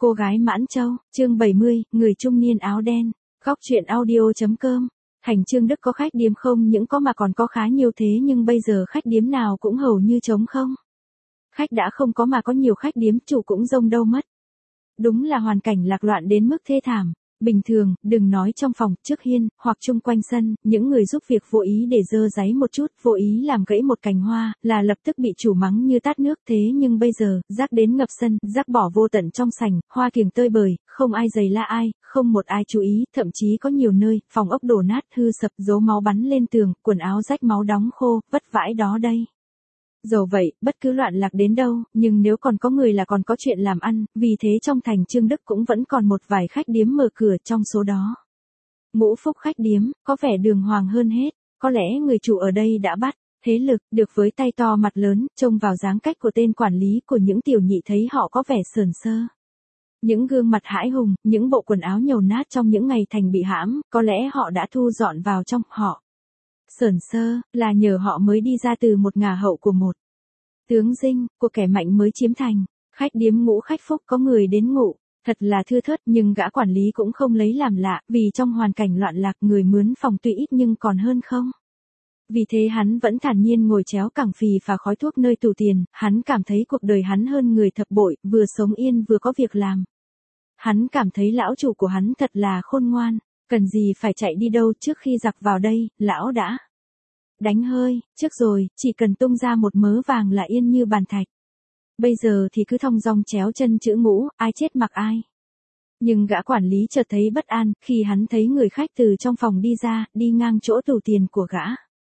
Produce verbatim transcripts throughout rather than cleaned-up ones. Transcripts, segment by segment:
Cô gái Mãn Châu, chương bảy mươi, người trung niên áo đen. Góc truyện audio.com. Thành Trương Đức có khách điếm không những có mà còn có khá nhiều thế nhưng bây giờ khách điếm nào cũng hầu như trống không. Khách đã không có mà có nhiều khách điếm chủ cũng rông đâu mất. Đúng là hoàn cảnh lạc loạn đến mức thê thảm. Bình thường, đừng nói trong phòng, trước hiên, hoặc chung quanh sân, những người giúp việc vô ý để dơ dáy một chút, vô ý làm gãy một cành hoa, là lập tức bị chủ mắng như tát nước. Thế nhưng bây giờ, rác đến ngập sân, rác bỏ vô tận trong sảnh, hoa kiểng tơi bời, không ai giày la ai, không một ai chú ý, thậm chí có nhiều nơi, phòng ốc đổ nát hư sập, dấu máu bắn lên tường, quần áo rách máu đóng khô, vất vãi đó đây. Dầu vậy, bất cứ loạn lạc đến đâu, nhưng nếu còn có người là còn có chuyện làm ăn, vì thế trong thành Trương Đức cũng vẫn còn một vài khách điếm mở cửa trong số đó. Ngũ Phúc khách điếm, có vẻ đường hoàng hơn hết, có lẽ người chủ ở đây đã bắt, thế lực, được với tay to mặt lớn, trông vào dáng cách của tên quản lý của những tiểu nhị thấy họ có vẻ sờn sơ. Những gương mặt hãi hùng, những bộ quần áo nhầu nát trong những ngày thành bị hãm, có lẽ họ đã thu dọn vào trong họ. Sờn sơ, là nhờ họ mới đi ra từ một ngả hậu của một tướng dinh, của kẻ mạnh mới chiếm thành. Khách điếm Ngũ Khách Phúc có người đến ngủ, thật là thưa thớt nhưng gã quản lý cũng không lấy làm lạ, vì trong hoàn cảnh loạn lạc người mướn phòng tuy ít nhưng còn hơn không. Vì thế hắn vẫn thản nhiên ngồi chéo cẳng phì phà khói thuốc nơi tủ tiền, hắn cảm thấy cuộc đời hắn hơn người thập bội, vừa sống yên vừa có việc làm. Hắn cảm thấy lão chủ của hắn thật là khôn ngoan. Cần gì phải chạy đi đâu trước khi giặc vào đây, lão đã đánh hơi, trước rồi, chỉ cần tung ra một mớ vàng là yên như bàn thạch. Bây giờ thì cứ thong dong chéo chân chữ Ngũ, ai chết mặc ai. Nhưng gã quản lý chợt thấy bất an, khi hắn thấy người khách từ trong phòng đi ra, đi ngang chỗ tủ tiền của gã.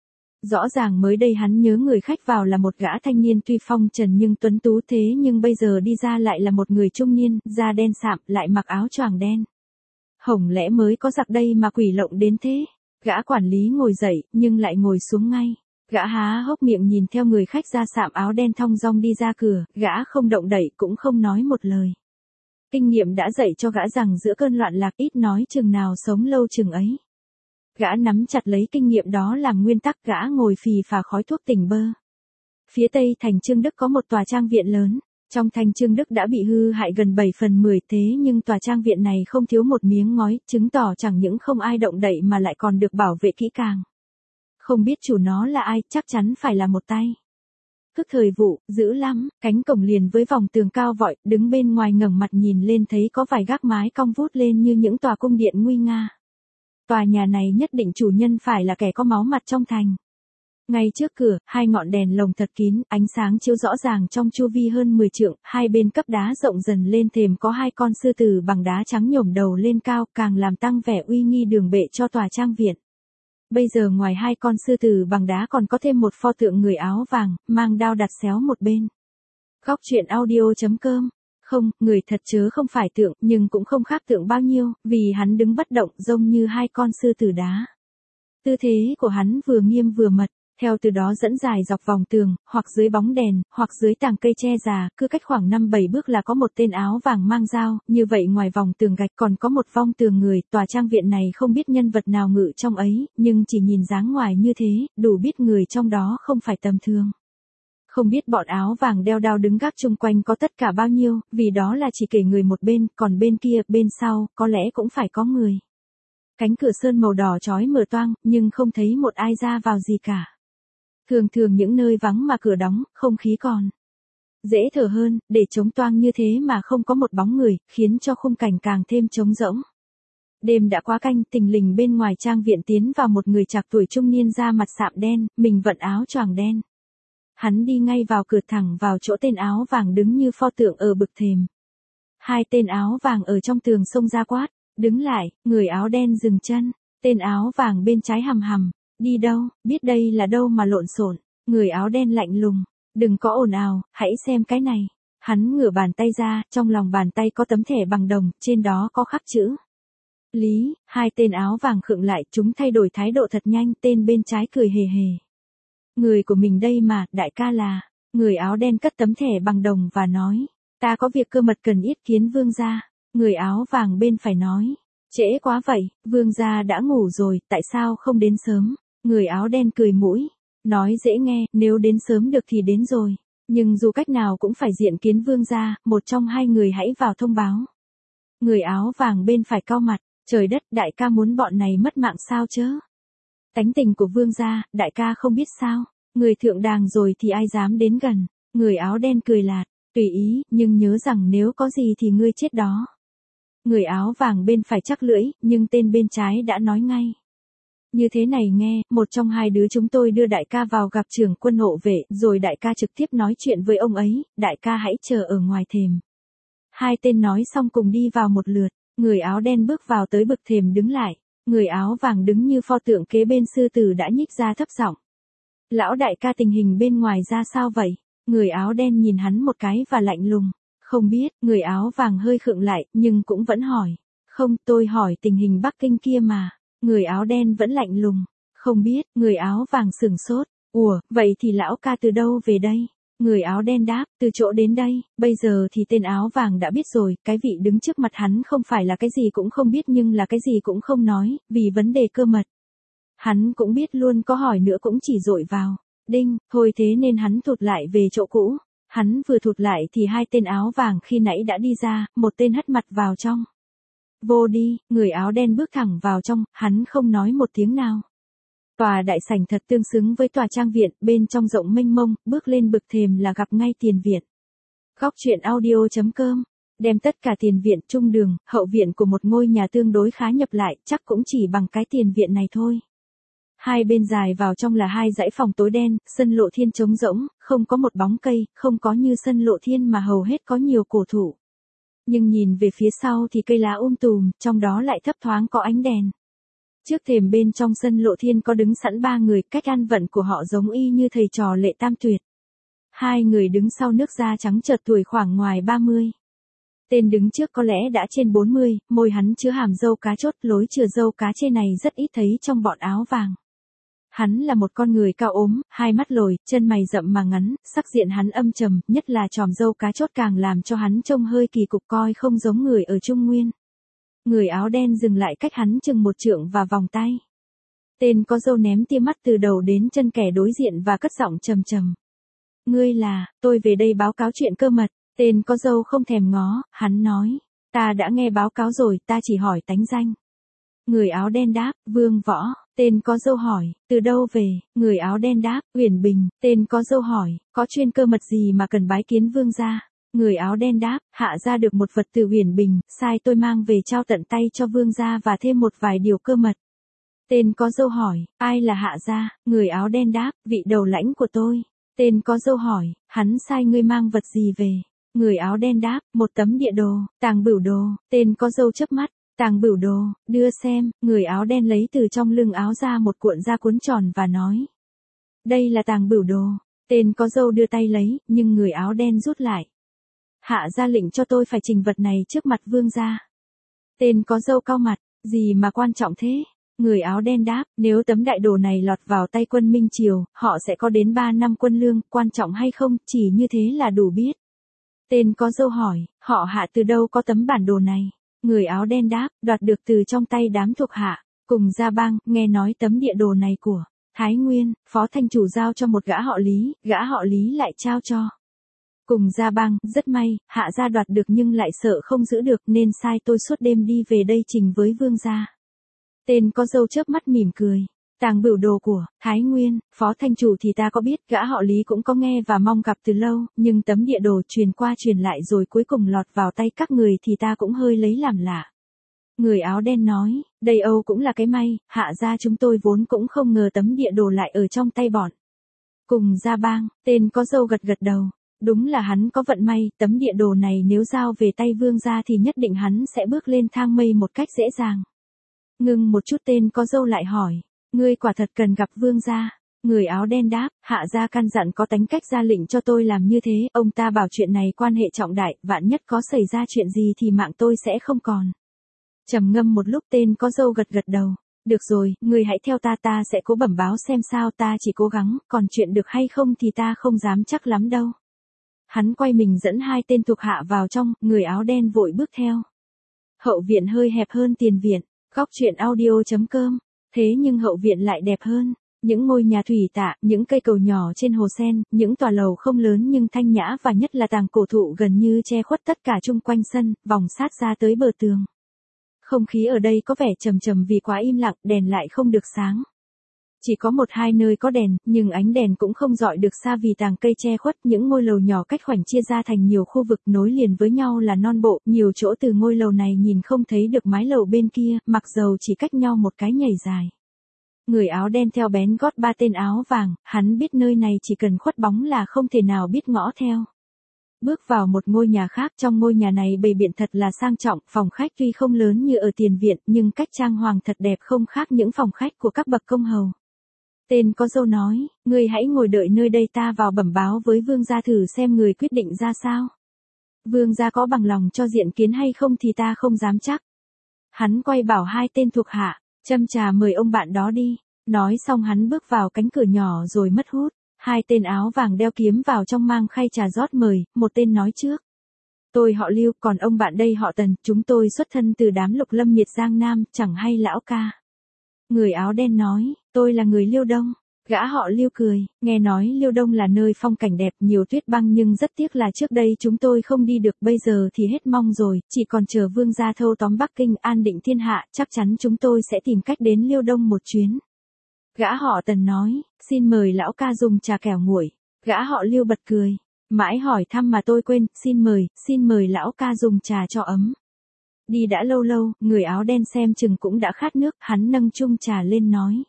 Rõ ràng mới đây hắn nhớ người khách vào là một gã thanh niên tuy phong trần nhưng tuấn tú thế nhưng bây giờ đi ra lại là một người trung niên, da đen sạm, lại mặc áo choàng đen. Hổng lẽ mới có giặc đây mà quỷ lộng đến thế? Gã quản lý ngồi dậy, nhưng lại ngồi xuống ngay. Gã há hốc miệng nhìn theo người khách da sạm áo đen thong dong đi ra cửa, gã không động đậy cũng không nói một lời. Kinh nghiệm đã dạy cho gã rằng giữa cơn loạn lạc ít nói chừng nào sống lâu chừng ấy. Gã nắm chặt lấy kinh nghiệm đó làm nguyên tắc, gã ngồi phì phà khói thuốc tỉnh bơ. Phía tây thành Trương Đức có một tòa trang viện lớn. Trong thành Trương Đức đã bị hư hại gần bảy phần mười thế nhưng tòa trang viện này không thiếu một miếng ngói, chứng tỏ chẳng những không ai động đậy mà lại còn được bảo vệ kỹ càng. Không biết chủ nó là ai, chắc chắn phải là một tay. Thức thời vụ, dữ lắm, cánh cổng liền với vòng tường cao vọi, đứng bên ngoài ngẩng mặt nhìn lên thấy có vài gác mái cong vút lên như những tòa cung điện nguy nga. Tòa nhà này nhất định chủ nhân phải là kẻ có máu mặt trong thành. Ngay trước cửa, hai ngọn đèn lồng thật kín, ánh sáng chiếu rõ ràng trong chu vi hơn mười trượng, hai bên cấp đá rộng dần lên thềm có hai con sư tử bằng đá trắng nhổm đầu lên cao, càng làm tăng vẻ uy nghi đường bệ cho tòa trang viện. Bây giờ ngoài hai con sư tử bằng đá còn có thêm một pho tượng người áo vàng, mang đao đặt xéo một bên. Góc truyện audio.com. Không, người thật chớ không phải tượng, nhưng cũng không khác tượng bao nhiêu, vì hắn đứng bất động giống như hai con sư tử đá. Tư thế của hắn vừa nghiêm vừa mật. Theo từ đó dẫn dài dọc vòng tường, hoặc dưới bóng đèn, hoặc dưới tàng cây tre già, cứ cách khoảng năm bảy bước là có một tên áo vàng mang dao, như vậy ngoài vòng tường gạch còn có một vong tường người, tòa trang viện này không biết nhân vật nào ngự trong ấy, nhưng chỉ nhìn dáng ngoài như thế, đủ biết người trong đó không phải tầm thường. Không biết bọn áo vàng đeo đao đứng gác chung quanh có tất cả bao nhiêu, vì đó là chỉ kể người một bên, còn bên kia, bên sau, có lẽ cũng phải có người. Cánh cửa sơn màu đỏ chói mở toang, nhưng không thấy một ai ra vào gì cả. Thường thường những nơi vắng mà cửa đóng, không khí còn dễ thở hơn, để trống toang như thế mà không có một bóng người, khiến cho khung cảnh càng thêm trống rỗng. Đêm đã quá canh, tình lình bên ngoài trang viện tiến vào một người trạc tuổi trung niên da mặt sạm đen, mình vận áo choàng đen. Hắn đi ngay vào cửa thẳng vào chỗ tên áo vàng đứng như pho tượng ở bực thềm. Hai tên áo vàng ở trong tường xông ra quát, đứng lại, người áo đen dừng chân, tên áo vàng bên trái hằm hằm. Đi đâu, biết đây là đâu mà lộn xộn. Người áo đen lạnh lùng, đừng có ồn ào, hãy xem cái này. Hắn ngửa bàn tay ra, trong lòng bàn tay có tấm thẻ bằng đồng, trên đó có khắc chữ Lý. Hai tên áo vàng khựng lại, chúng thay đổi thái độ thật nhanh, tên bên trái cười hề hề. Người của mình đây mà, đại ca là. Người áo đen cất tấm thẻ bằng đồng và nói, ta có việc cơ mật cần yết kiến vương gia. Người áo vàng bên phải nói, trễ quá vậy, vương gia đã ngủ rồi, tại sao không đến sớm? Người áo đen cười mũi, nói dễ nghe, nếu đến sớm được thì đến rồi. Nhưng dù cách nào cũng phải diện kiến vương gia, một trong hai người hãy vào thông báo. Người áo vàng bên phải cau mặt, trời đất, đại ca muốn bọn này mất mạng sao chớ? Tánh tình của vương gia, đại ca không biết sao, người thượng đàng rồi thì ai dám đến gần. Người áo đen cười lạt, tùy ý, nhưng nhớ rằng nếu có gì thì ngươi chết đó. Người áo vàng bên phải chắc lưỡi, nhưng tên bên trái đã nói ngay. Như thế này nghe, một trong hai đứa chúng tôi đưa đại ca vào gặp trưởng quân hộ vệ, rồi đại ca trực tiếp nói chuyện với ông ấy, đại ca hãy chờ ở ngoài thềm. Hai tên nói xong cùng đi vào một lượt, người áo đen bước vào tới bực thềm đứng lại, người áo vàng đứng như pho tượng kế bên sư tử đã nhích ra thấp giọng. Lão đại ca tình hình bên ngoài ra sao vậy? Người áo đen nhìn hắn một cái và lạnh lùng. Không biết, người áo vàng hơi khựng lại, nhưng cũng vẫn hỏi. Không, tôi hỏi tình hình Bắc Kinh kia mà. Người áo đen vẫn lạnh lùng. Không biết, người áo vàng sửng sốt. Ủa, vậy thì lão ca từ đâu về đây? Người áo đen đáp, từ chỗ đến đây. Bây giờ thì tên áo vàng đã biết rồi, cái vị đứng trước mặt hắn không phải là cái gì cũng không biết nhưng là cái gì cũng không nói, vì vấn đề cơ mật. Hắn cũng biết luôn, có hỏi nữa cũng chỉ dội vào. Đinh, thôi thế nên hắn thụt lại về chỗ cũ. Hắn vừa thụt lại thì hai tên áo vàng khi nãy đã đi ra, một tên hất mặt vào trong. Vô đi, người áo đen bước thẳng vào trong, hắn không nói một tiếng nào. Tòa đại sảnh thật tương xứng với tòa trang viện, bên trong rộng mênh mông, bước lên bực thềm là gặp ngay tiền viện. Góc truyện audio chấm com, đem tất cả tiền viện, trung đường, hậu viện của một ngôi nhà tương đối khá nhập lại, chắc cũng chỉ bằng cái tiền viện này thôi. Hai bên dài vào trong là hai dãy phòng tối đen, sân lộ thiên trống rỗng, không có một bóng cây, không có như sân lộ thiên mà hầu hết có nhiều cổ thụ. Nhưng nhìn về phía sau thì cây lá um tùm, trong đó lại thấp thoáng có ánh đèn. Trước thềm bên trong sân lộ thiên có đứng sẵn ba người, cách ăn vận của họ giống y như thầy trò Lệ Tam Tuyệt. Hai người đứng sau nước da trắng chợt tuổi khoảng ngoài ba mươi. Tên đứng trước có lẽ đã trên bốn mươi, môi hắn chứa hàm râu cá chốt, lối chừa râu cá chê này rất ít thấy trong bọn áo vàng. Hắn là một con người cao ốm, hai mắt lồi, chân mày rậm mà ngắn, sắc diện hắn âm trầm, nhất là chòm râu cá chốt càng làm cho hắn trông hơi kỳ cục, coi không giống người ở Trung Nguyên. Người áo đen dừng lại cách hắn chừng một trượng và vòng tay. Tên có râu ném tia mắt từ đầu đến chân kẻ đối diện và cất giọng trầm trầm. Ngươi là, tôi về đây báo cáo chuyện cơ mật. Tên có râu không thèm ngó, hắn nói. Ta đã nghe báo cáo rồi, ta chỉ hỏi tánh danh. Người áo đen đáp, Vương Võ. Tên có râu hỏi, từ đâu về? Người áo đen đáp, Uyển Bình. Tên có râu hỏi, có chuyên cơ mật gì mà cần bái kiến vương gia? Người áo đen đáp, hạ ra được một vật từ Uyển Bình, sai tôi mang về trao tận tay cho vương gia và thêm một vài điều cơ mật. Tên có râu hỏi, ai là hạ gia? Người áo đen đáp, vị đầu lãnh của tôi. Tên có râu hỏi, hắn sai ngươi mang vật gì về? Người áo đen đáp, một tấm địa đồ, tàng bửu đồ. Tên có râu chớp mắt, tàng bửu đồ, đưa xem. Người áo đen lấy từ trong lưng áo ra một cuộn da cuốn tròn và nói. Đây là tàng bửu đồ. Tên có râu đưa tay lấy, nhưng người áo đen rút lại. Hạ ra lệnh cho tôi phải trình vật này trước mặt vương gia. Tên có râu cau mặt, gì mà quan trọng thế? Người áo đen đáp, nếu tấm đại đồ này lọt vào tay quân Minh Triều, họ sẽ có đến ba năm quân lương, quan trọng hay không, chỉ như thế là đủ biết. Tên có râu hỏi, họ hạ từ đâu có tấm bản đồ này? Người áo đen đáp, đoạt được từ trong tay đám thuộc hạ, cùng Gia Bang, nghe nói tấm địa đồ này của Thái Nguyên, phó thanh chủ giao cho một gã họ Lý, gã họ Lý lại trao cho cùng Gia Bang, rất may, hạ gia đoạt được nhưng lại sợ không giữ được nên sai tôi suốt đêm đi về đây trình với vương gia. Tên có râu chớp mắt mỉm cười. Tàng bửu đồ của Thái Nguyên, phó thanh chủ thì ta có biết, gã họ Lý cũng có nghe và mong gặp từ lâu, nhưng tấm địa đồ truyền qua truyền lại rồi cuối cùng lọt vào tay các người thì ta cũng hơi lấy làm lạ. Người áo đen nói, đây Âu cũng là cái may, hạ gia chúng tôi vốn cũng không ngờ tấm địa đồ lại ở trong tay bọn cùng Gia Bang. Tên có râu gật gật đầu. Đúng là hắn có vận may, tấm địa đồ này nếu giao về tay vương gia thì nhất định hắn sẽ bước lên thang mây một cách dễ dàng. Ngưng một chút, tên có râu lại hỏi, ngươi quả thật cần gặp vương gia? Người áo đen đáp, hạ gia căn dặn có tánh cách ra lệnh cho tôi làm như thế, ông ta bảo chuyện này quan hệ trọng đại, vạn nhất có xảy ra chuyện gì thì mạng tôi sẽ không còn. Trầm ngâm một lúc, tên có râu gật gật đầu. Được rồi, ngươi hãy theo ta, ta sẽ cố bẩm báo xem sao, ta chỉ cố gắng, còn chuyện được hay không thì ta không dám chắc lắm đâu. Hắn quay mình dẫn hai tên thuộc hạ vào trong, người áo đen vội bước theo. Hậu viện hơi hẹp hơn tiền viện, góc truyện audio chấm com, thế nhưng hậu viện lại đẹp hơn. Những ngôi nhà thủy tạ, những cây cầu nhỏ trên hồ sen, những tòa lầu không lớn nhưng thanh nhã và nhất là tàng cổ thụ gần như che khuất tất cả chung quanh sân, vòng sát ra tới bờ tường. Không khí ở đây có vẻ trầm trầm vì quá im lặng, đèn lại không được sáng. Chỉ có một hai nơi có đèn, nhưng ánh đèn cũng không rọi được xa vì tàng cây che khuất. Những ngôi lầu nhỏ cách khoảnh chia ra thành nhiều khu vực nối liền với nhau là non bộ. Nhiều chỗ từ ngôi lầu này nhìn không thấy được mái lầu bên kia, mặc dầu chỉ cách nhau một cái nhảy dài. Người áo đen theo bén gót ba tên áo vàng, hắn biết nơi này chỉ cần khuất bóng là không thể nào biết ngõ theo. Bước vào một ngôi nhà khác, trong ngôi nhà này bày biện thật là sang trọng, phòng khách tuy không lớn như ở tiền viện nhưng cách trang hoàng thật đẹp không khác những phòng khách của các bậc công hầu. Tên có dâu nói, ngươi hãy ngồi đợi nơi đây, ta vào bẩm báo với vương gia thử xem người quyết định ra sao. Vương gia có bằng lòng cho diện kiến hay không thì ta không dám chắc. Hắn quay bảo hai tên thuộc hạ, châm trà mời ông bạn đó đi. Nói xong hắn bước vào cánh cửa nhỏ rồi mất hút. Hai tên áo vàng đeo kiếm vào trong mang khay trà rót mời, một tên nói trước. Tôi họ Lưu, còn ông bạn đây họ Tần, chúng tôi xuất thân từ đám Lục Lâm miệt Giang Nam, chẳng hay lão ca. Người áo đen nói, tôi là người Liêu Đông. Gã họ Lưu cười, nghe nói Liêu Đông là nơi phong cảnh đẹp, nhiều tuyết băng nhưng rất tiếc là trước đây chúng tôi không đi được, bây giờ thì hết mong rồi, chỉ còn chờ vương gia thâu tóm Bắc Kinh an định thiên hạ, chắc chắn chúng tôi sẽ tìm cách đến Liêu Đông một chuyến. Gã họ Tần nói, xin mời lão ca dùng trà kẻo nguội. Gã họ Lưu bật cười, mãi hỏi thăm mà tôi quên, xin mời, xin mời lão ca dùng trà cho ấm. Đi đã lâu lâu, người áo đen xem chừng cũng đã khát nước, hắn nâng chung trà lên nói.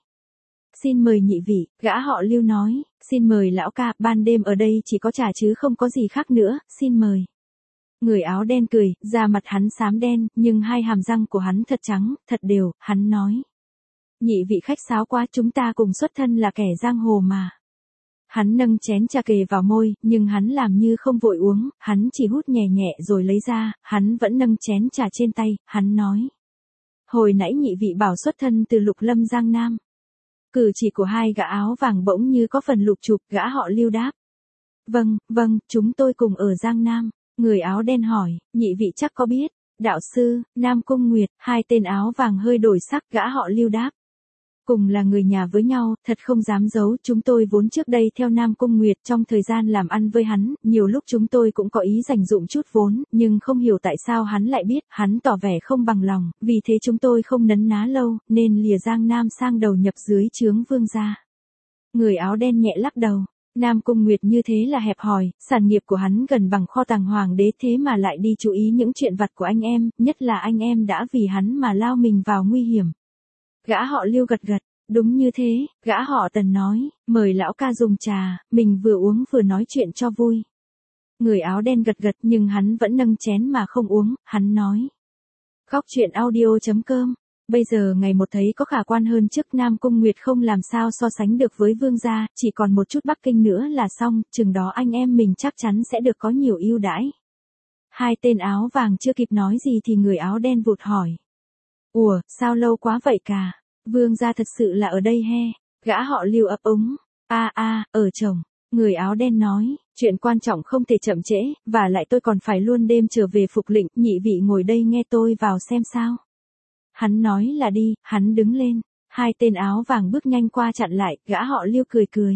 Xin mời nhị vị, gã họ Lưu nói, xin mời lão ca, ban đêm ở đây chỉ có trà chứ không có gì khác nữa, xin mời. Người áo đen cười, da mặt hắn xám đen, nhưng hai hàm răng của hắn thật trắng, thật đều, hắn nói. Nhị vị khách sáo quá, chúng ta cùng xuất thân là kẻ giang hồ mà. Hắn nâng chén trà kề vào môi, nhưng hắn làm như không vội uống, hắn chỉ hút nhẹ nhẹ rồi lấy ra, hắn vẫn nâng chén trà trên tay, hắn nói. Hồi nãy nhị vị bảo xuất thân từ Lục Lâm Giang Nam. Cử chỉ của hai gã áo vàng bỗng như có phần lục chụp, gã họ Lưu đáp. Vâng, vâng, chúng tôi cùng ở Giang Nam. Người áo đen hỏi, nhị vị chắc có biết. Đạo sư, Nam Cung Nguyệt, hai tên áo vàng hơi đổi sắc, gã họ Lưu đáp. Cùng là người nhà với nhau, thật không dám giấu, chúng tôi vốn trước đây theo Nam Cung Nguyệt, trong thời gian làm ăn với hắn, nhiều lúc chúng tôi cũng có ý dành dụm chút vốn, nhưng không hiểu tại sao hắn lại biết, hắn tỏ vẻ không bằng lòng, vì thế chúng tôi không nấn ná lâu, nên lìa Giang Nam sang đầu nhập dưới trướng vương gia. Người áo đen nhẹ lắc đầu, Nam Cung Nguyệt như thế là hẹp hòi, sản nghiệp của hắn gần bằng kho tàng hoàng đế, thế mà lại đi chú ý những chuyện vặt của anh em, nhất là anh em đã vì hắn mà lao mình vào nguy hiểm. Gã họ Lưu gật gật, đúng như thế, gã họ Tần nói, mời lão ca dùng trà, mình vừa uống vừa nói chuyện cho vui. Người áo đen gật gật nhưng hắn vẫn nâng chén mà không uống, hắn nói. Góc truyện audio chấm com, bây giờ ngày một thấy có khả quan hơn trước, Nam Cung Nguyệt không làm sao so sánh được với vương gia, chỉ còn một chút Bắc Kinh nữa là xong, chừng đó anh em mình chắc chắn sẽ được có nhiều ưu đãi. Hai tên áo vàng chưa kịp nói gì thì người áo đen vụt hỏi. Ủa, sao lâu quá vậy cả? Vương gia thật sự là ở đây he? Gã họ Lưu ấp úng. A a, ở chồng. Người áo đen nói, chuyện quan trọng không thể chậm trễ, và lại tôi còn phải luôn đêm trở về phục lệnh, nhị vị ngồi đây nghe tôi vào xem sao. Hắn nói là đi, hắn đứng lên. Hai tên áo vàng bước nhanh qua chặn lại, gã họ Lưu cười cười.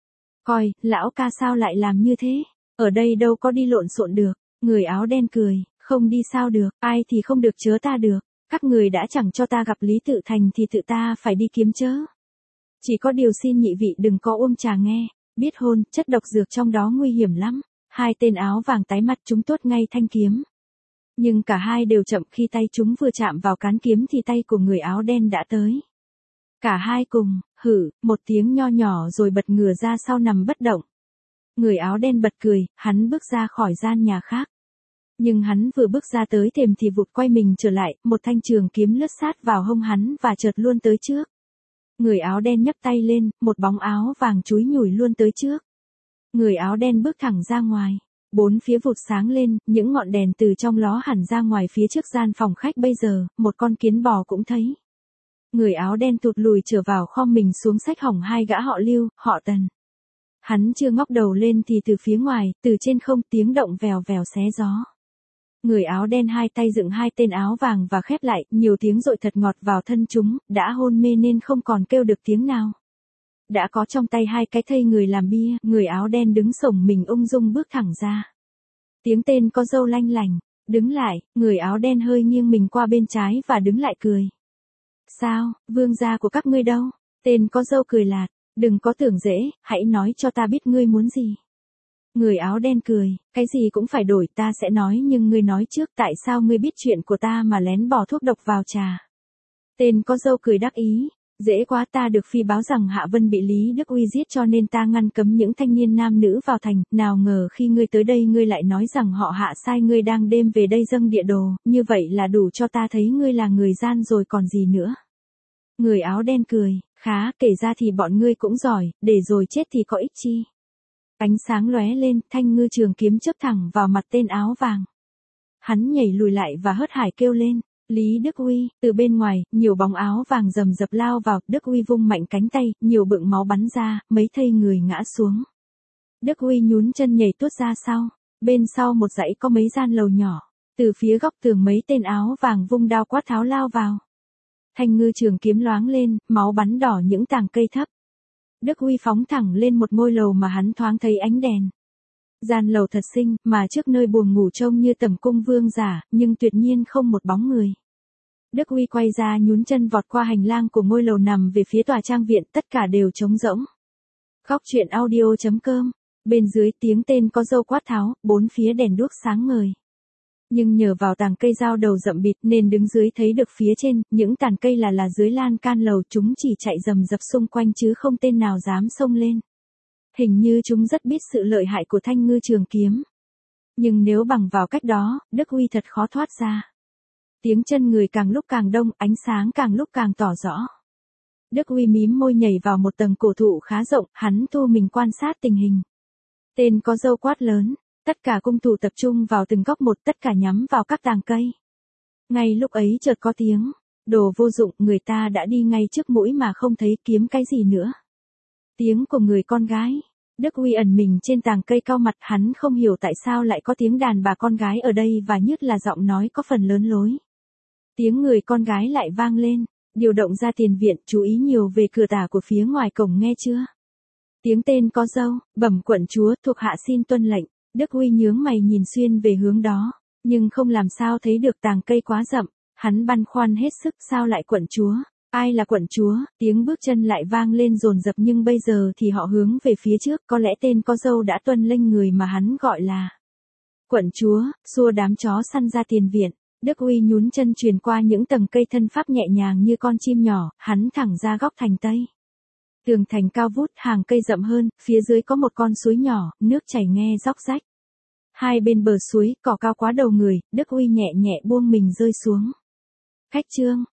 Coi, lão ca sao lại làm như thế? Ở đây đâu có đi lộn xộn được. Người áo đen cười, không đi sao được, ai thì không được chớ ta được. Các người đã chẳng cho ta gặp Lý Tự Thành thì tự ta phải đi kiếm chớ. Chỉ có điều xin nhị vị đừng có uống trà nghe, biết hôn, chất độc dược trong đó nguy hiểm lắm. Hai tên áo vàng tái mặt, chúng tuốt ngay thanh kiếm. Nhưng cả hai đều chậm, khi tay chúng vừa chạm vào cán kiếm thì tay của người áo đen đã tới. Cả hai cùng, hử, một tiếng nho nhỏ rồi bật ngửa ra sau nằm bất động. Người áo đen bật cười, hắn bước ra khỏi gian nhà khác. Nhưng hắn vừa bước ra tới thềm thì vụt quay mình trở lại, một thanh trường kiếm lướt sát vào hông hắn và chợt luôn tới trước. Người áo đen nhấc tay lên, một bóng áo vàng chúi nhủi luôn tới trước. Người áo đen bước thẳng ra ngoài. Bốn phía vụt sáng lên, những ngọn đèn từ trong ló hẳn ra ngoài phía trước gian phòng khách bây giờ, một con kiến bò cũng thấy. Người áo đen tụt lùi trở vào khom mình xuống xách hỏng hai gã họ Lưu, họ Tần. Hắn chưa ngóc đầu lên thì từ phía ngoài, từ trên không tiếng động vèo vèo xé gió. Người áo đen hai tay dựng hai tên áo vàng và khép lại, nhiều tiếng dội thật ngọt vào thân chúng, đã hôn mê nên không còn kêu được tiếng nào. đã có trong tay hai cái thây người làm bia, người áo đen đứng xổm mình ung dung bước thẳng ra. Tiếng tên có dâu lanh lành, đứng lại, người áo đen hơi nghiêng mình qua bên trái và đứng lại cười. Sao, vương gia của các ngươi đâu? Tên có dâu cười lạt, đừng có tưởng dễ, hãy nói cho ta biết ngươi muốn gì. Người áo đen cười, cái gì cũng phải đổi, ta sẽ nói, nhưng ngươi nói trước tại sao ngươi biết chuyện của ta mà lén bỏ thuốc độc vào trà. Tên có dâu cười đắc ý, dễ quá, ta được phi báo rằng Hạ Vân bị Lý Đức Uy giết cho nên ta ngăn cấm những thanh niên nam nữ vào thành, nào ngờ khi ngươi tới đây ngươi lại nói rằng họ Hạ sai ngươi đang đêm về đây dâng địa đồ, như vậy là đủ cho ta thấy ngươi là người gian rồi còn gì nữa. Người áo đen cười, khá, kể ra thì bọn ngươi cũng giỏi, để rồi chết thì có ích chi. Ánh sáng lóe lên, thanh ngư trường kiếm chớp thẳng vào mặt tên áo vàng. Hắn nhảy lùi lại và hớt hải kêu lên, Lý Đức Uy. Từ bên ngoài, nhiều bóng áo vàng rầm rập lao vào, Đức Uy vung mạnh cánh tay, nhiều bựng máu bắn ra, mấy thây người ngã xuống. Đức Uy nhún chân nhảy tuốt ra sau, bên sau một dãy có mấy gian lầu nhỏ, từ phía góc tường mấy tên áo vàng vung đao quát tháo lao vào. Thanh ngư trường kiếm loáng lên, máu bắn đỏ những tàng cây thấp. Đức Uy phóng thẳng lên một ngôi lầu mà hắn thoáng thấy ánh đèn. Gian lầu thật xinh, mà trước nơi buồng ngủ trông như tầm cung vương giả, nhưng tuyệt nhiên không một bóng người. Đức Uy quay ra nhún chân vọt qua hành lang của ngôi lầu nằm về phía tòa trang viện, tất cả đều trống rỗng. Góc truyện audio chấm com. Bên dưới tiếng tên có dâu quát tháo, bốn phía đèn đuốc sáng ngời. Nhưng nhờ vào tàng cây dao đầu rậm bịt nên đứng dưới thấy được phía trên, những tàn cây là là dưới lan can lầu, chúng chỉ chạy rầm rập xung quanh chứ không tên nào dám xông lên. Hình như chúng rất biết sự lợi hại của thanh ngư trường kiếm. Nhưng nếu bằng vào cách đó, Đức Uy thật khó thoát ra. Tiếng chân người càng lúc càng đông, ánh sáng càng lúc càng tỏ rõ. Đức Uy mím môi nhảy vào một tầng cổ thụ khá rộng, hắn thu mình quan sát tình hình. Tên có dâu quát lớn, tất cả cung thủ tập trung vào từng góc một, tất cả nhắm vào các tàng cây. Ngay lúc ấy chợt có tiếng, đồ vô dụng, người ta đã đi ngay trước mũi mà không thấy, kiếm cái gì nữa. Tiếng của người con gái. Đức Uy ẩn mình trên tàng cây cau mặt, hắn không hiểu tại sao lại có tiếng đàn bà con gái ở đây và nhất là giọng nói có phần lớn lối. Tiếng người con gái lại vang lên, điều động ra tiền viện, chú ý nhiều về cửa tả của phía ngoài cổng nghe chưa. Tiếng tên có dâu, bẩm quận chúa, thuộc hạ xin tuân lệnh. Đức Uy nhướng mày nhìn xuyên về hướng đó, nhưng không làm sao thấy được, tàng cây quá rậm, hắn băn khoăn hết sức, sao lại quận chúa, ai là quận chúa, tiếng bước chân lại vang lên dồn dập nhưng bây giờ thì họ hướng về phía trước, có lẽ tên có dâu đã tuân lệnh người mà hắn gọi là quận chúa, xua đám chó săn ra tiền viện. Đức Uy nhún chân truyền qua những tầng cây thân pháp nhẹ nhàng như con chim nhỏ, hắn thẳng ra góc thành tây. Tường thành cao vút, hàng cây rậm hơn, phía dưới có một con suối nhỏ, nước chảy nghe róc rách. Hai bên bờ suối, cỏ cao quá đầu người, Đức Uy nhẹ nhẹ buông mình rơi xuống. Khách trương,